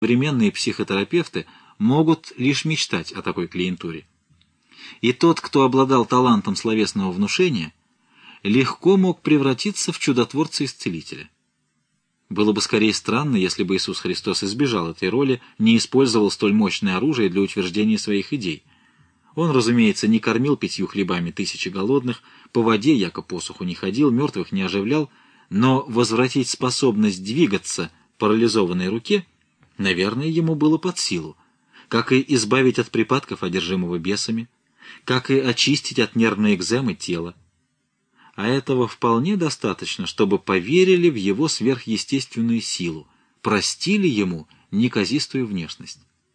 современные психотерапевты могут лишь мечтать о такой клиентуре. И тот, кто обладал талантом словесного внушения, легко мог превратиться в чудотворца-исцелителя. Было бы скорее странно, если бы Иисус Христос избежал этой роли, не использовал столь мощное оружие для утверждения своих идей. Он, разумеется, не кормил 5 хлебами тысячи голодных, по воде, яко посуху, не ходил, мертвых не оживлял, но возвратить способность двигаться парализованной руке, наверное, ему было под силу, как и избавить от припадков, одержимого бесами, как и очистить от нервной экземы тело. А этого вполне достаточно, чтобы поверили в его сверхъестественную силу, простили ему неказистую внешность.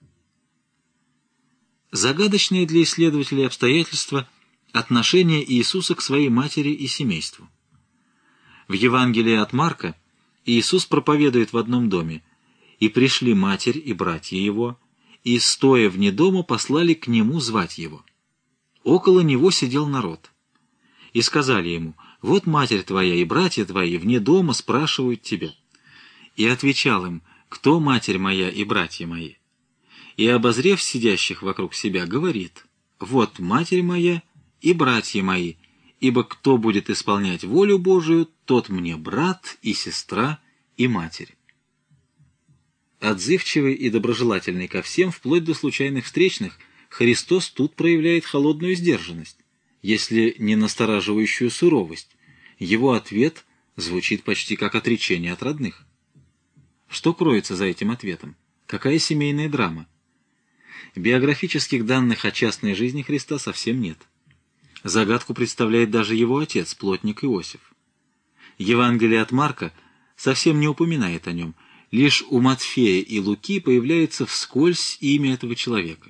Загадочные для исследователей обстоятельства отношение Иисуса к своей матери и семейству. В Евангелии от Марка Иисус проповедует в одном доме: «И пришли матерь и братья его, и, стоя вне дома, послали к нему звать его. Около него сидел народ. И сказали ему: вот матерь твоя и братья твои вне дома спрашивают тебя». И отвечал им: кто матерь моя и братья мои? И, обозрев сидящих вокруг себя, говорит: вот матерь моя и братья мои, ибо кто будет исполнять волю Божию, тот мне брат и сестра и матерь. Отзывчивый и доброжелательный ко всем, вплоть до случайных встречных, Христос тут проявляет холодную сдержанность, если не настораживающую суровость. Его ответ звучит почти как отречение от родных. Что кроется за этим ответом? Какая семейная драма? Биографических данных о частной жизни Христа совсем нет. Загадку представляет даже его отец, плотник Иосиф. Евангелие от Марка совсем не упоминает о нем, лишь у Матфея и Луки появляется вскользь имя этого человека.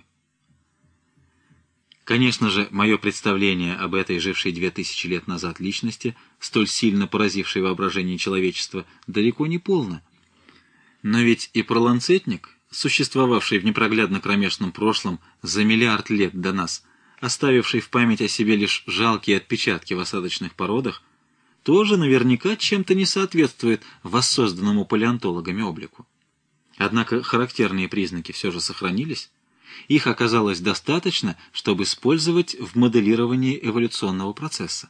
Конечно же, мое представление об этой, жившей 2000 лет назад личности, столь сильно поразившей воображение человечества, далеко не полно. Но ведь и проланцетник, существовавший в непроглядно кромешном прошлом за миллиард лет до нас, оставивший в память о себе лишь жалкие отпечатки в осадочных породах, тоже наверняка чем-то не соответствует воссозданному палеонтологами облику. Однако характерные признаки все же сохранились. Их оказалось достаточно, чтобы использовать в моделировании эволюционного процесса.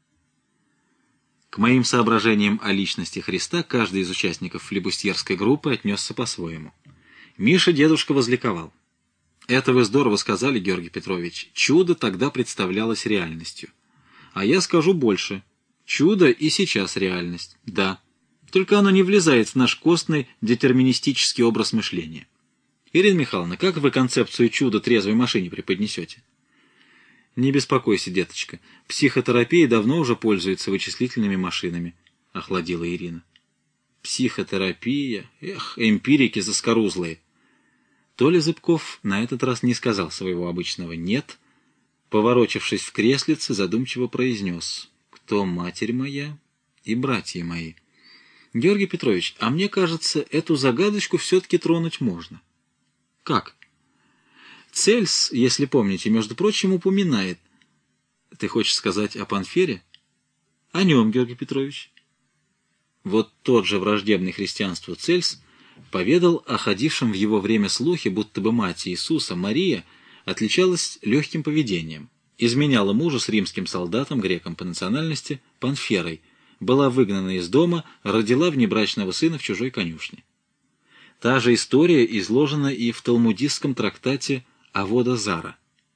К моим соображениям о личности Христа каждый из участников флибустьерской группы отнесся по-своему. Миша дедушка возликовал. «Это вы здорово сказали, Георгий Петрович. Чудо тогда представлялось реальностью. А я скажу больше. Чудо и сейчас реальность. Да. Только оно не влезает в наш костный детерминистический образ мышления. Ирина Михайловна, как вы концепцию чуда трезвой машине преподнесете?» «Не беспокойся, деточка. Психотерапия давно уже пользуется вычислительными машинами», — охладила Ирина. «Психотерапия? Эх, эмпирики заскорузлые». Толя Зыбков на этот раз не сказал своего обычного «нет», поворочившись в креслице, задумчиво произнес: «Кто матерь моя и братья мои?» «Георгий Петрович, а мне кажется, эту загадочку все-таки тронуть можно». «Как?» «Цельс, если помните, между прочим, упоминает». «Ты хочешь сказать о Панфере?» «О нем, Георгий Петрович». Вот тот же враждебный христианству Цельс поведал о ходившем в его время слухе, будто бы мать Иисуса, Мария, отличалась легким поведением, изменяла мужу с римским солдатом, греком по национальности, Панферой, была выгнана из дома, родила внебрачного сына в чужой конюшне. Та же история изложена и в талмудистском трактате Авода Зара.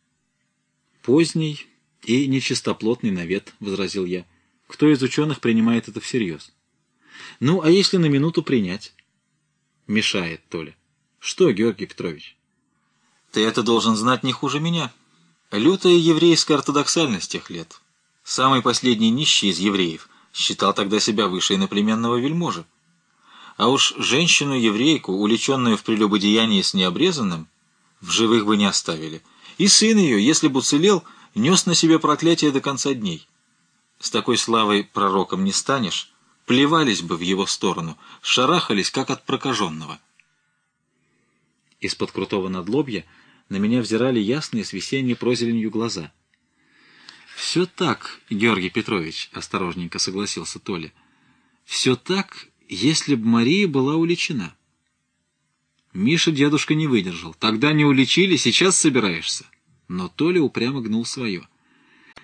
«Поздний и нечистоплотный навет», — возразил я. «Кто из ученых принимает это всерьез?» «Ну, а если на минуту принять?» «Мешает, Толя». «Что, Георгий Петрович?» «Ты это должен знать не хуже меня. Лютая еврейская ортодоксальность тех лет. Самый последний нищий из евреев считал тогда себя выше иноплеменного вельможи. А уж женщину-еврейку, увлеченную в прелюбодеянии с необрезанным, в живых бы не оставили. И сын ее, если бы уцелел, нес на себе проклятие до конца дней. С такой славой пророком не станешь, плевались бы в его сторону, шарахались, как от прокаженного». Из-под крутого надлобья на меня взирали ясные с весенней прозеленью глаза. «Все так, Георгий Петрович», — осторожненько согласился Толя. «Все так, если б Мария была уличена». Миша дедушка не выдержал. Тогда не уличили, сейчас собираешься. Но Толя упрямо гнул свое.